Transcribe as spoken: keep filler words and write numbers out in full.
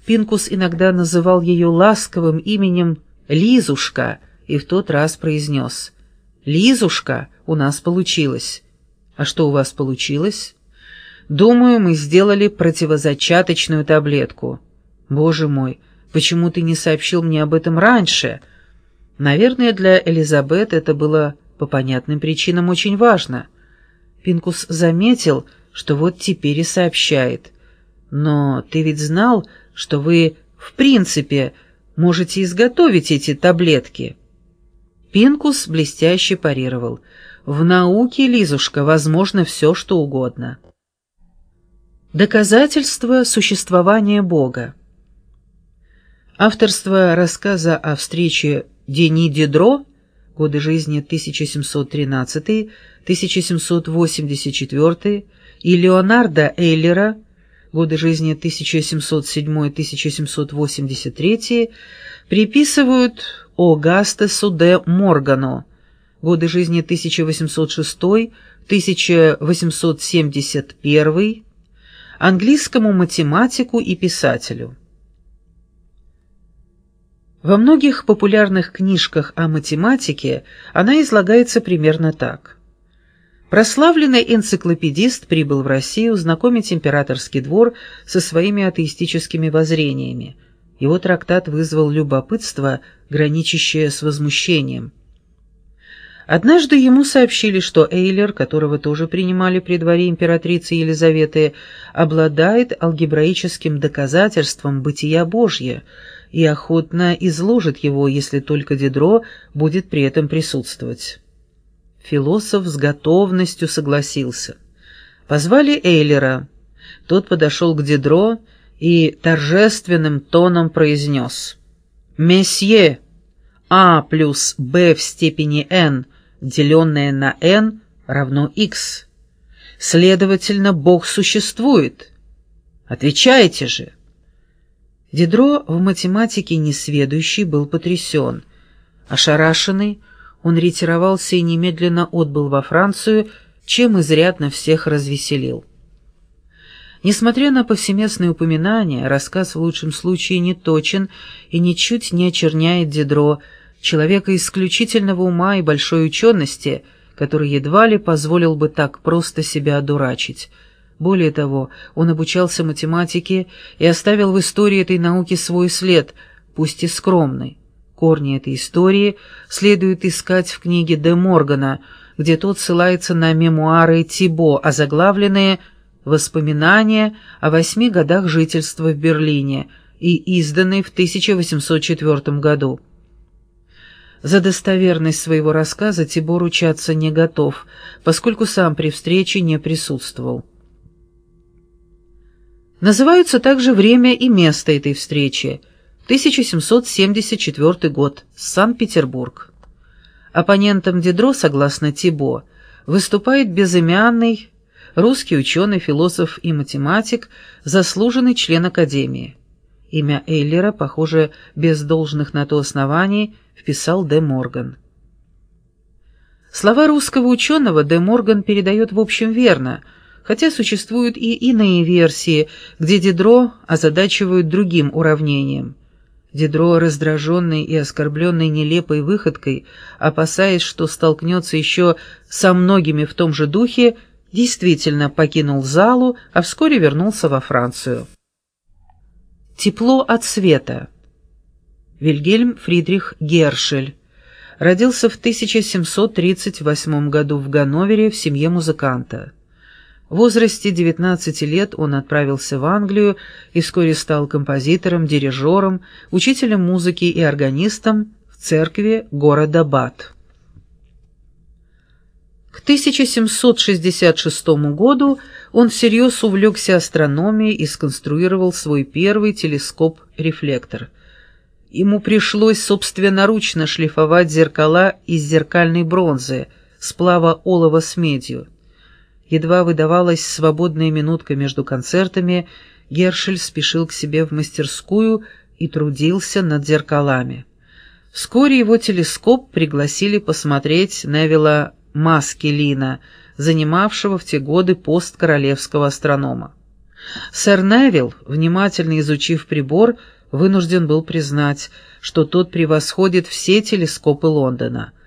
Пинкус иногда называл ее ласковым именем Лизушка и в тот раз произнес: «Лизушка, у нас получилось». «А что у вас получилось?» «Думаю, мы сделали противозачаточную таблетку». «Боже мой, почему ты не сообщил мне об этом раньше?» Наверное, для Элизабет это было по понятным причинам очень важно. Пинкус заметил, что вот теперь и сообщает. «Но ты ведь знал, что вы, в принципе, можете изготовить эти таблетки?» Пинкус блестяще парировал: «В науке, Лизушка, возможно все, что угодно». Доказательство существования Бога. Авторство рассказа о встрече Дени Дидро, годы жизни тысяча семьсот тринадцатый — тысяча семьсот восемьдесят четвёртый, и Леонарда Эйлера, годы жизни тысяча семьсот седьмой — тысяча семьсот восемьдесят третий, приписывают Огастесу де Моргану, годы жизни тысяча восемьсот шестой — тысяча восемьсот семьдесят первый, английскому математику и писателю. Во многих популярных книжках о математике она излагается примерно так. Прославленный энциклопедист прибыл в Россию знакомить императорский двор со своими атеистическими воззрениями. Его трактат вызвал любопытство, граничащее с возмущением. Однажды ему сообщили, что Эйлер, которого тоже принимали при дворе императрицы Елизаветы, обладает алгебраическим доказательством бытия Божьего и охотно изложит его, если только Дидро будет при этом присутствовать. Философ с готовностью согласился. Позвали Эйлера. Тот подошел к Дидро и торжественным тоном произнес: «Месье, а плюс b в степени n, деленное на n, равно x. Следовательно, Бог существует. Отвечайте же». Дидро, в математике несведущий, был потрясен. Ошарашенный, он ретировался и немедленно отбыл во Францию, чем изрядно всех развеселил. Несмотря на повсеместные упоминания, рассказ в лучшем случае не точен и ничуть не очерняет Дидро, человека исключительного ума и большой учености, который едва ли позволил бы так просто себя одурачить. Более того, он обучался математике и оставил в истории этой науки свой след, пусть и скромный. Корни этой истории следует искать в книге де Моргана, где тот ссылается на мемуары Тибо, озаглавленные «Воспоминания о восьми годах жительства в Берлине» и изданные в тысяча восемьсот четвёртом году. За достоверность своего рассказа Тибо ручаться не готов, поскольку сам при встрече не присутствовал. Называются также время и место этой встречи — тысяча семьсот семьдесят четвёртый год, Санкт-Петербург. Оппонентом Дидро, согласно Тибо, выступает безымянный русский ученый, философ и математик, заслуженный член Академии. Имя Эйлера, похоже, без должных на то оснований, вписал де Морган. Слова русского ученого де Морган передает в общем верно, хотя существуют и иные версии, где Дидро озадачивают другим уравнением. Дидро, раздраженный и оскорбленный нелепой выходкой, опасаясь, что столкнется еще со многими в том же духе, действительно покинул залу, а вскоре вернулся во Францию. Тепло от света. Вильгельм Фридрих Гершель родился в тысяча семьсот тридцать восьмом году в Ганновере в семье музыканта. В возрасте девятнадцати лет он отправился в Англию и вскоре стал композитором, дирижером, учителем музыки и органистом в церкви города Бат. К тысяча семьсот шестьдесят шестому году он всерьез увлекся астрономией и сконструировал свой первый телескоп-рефлектор. Ему пришлось собственноручно шлифовать зеркала из зеркальной бронзы, сплава олова с медью. Едва выдавалась свободная минутка между концертами, Гершель спешил к себе в мастерскую и трудился над зеркалами. Вскоре его телескоп пригласили посмотреть Невилла Маскелина, занимавшего в те годы пост королевского астронома. Сэр Невилл, внимательно изучив прибор, вынужден был признать, что тот превосходит все телескопы Лондона.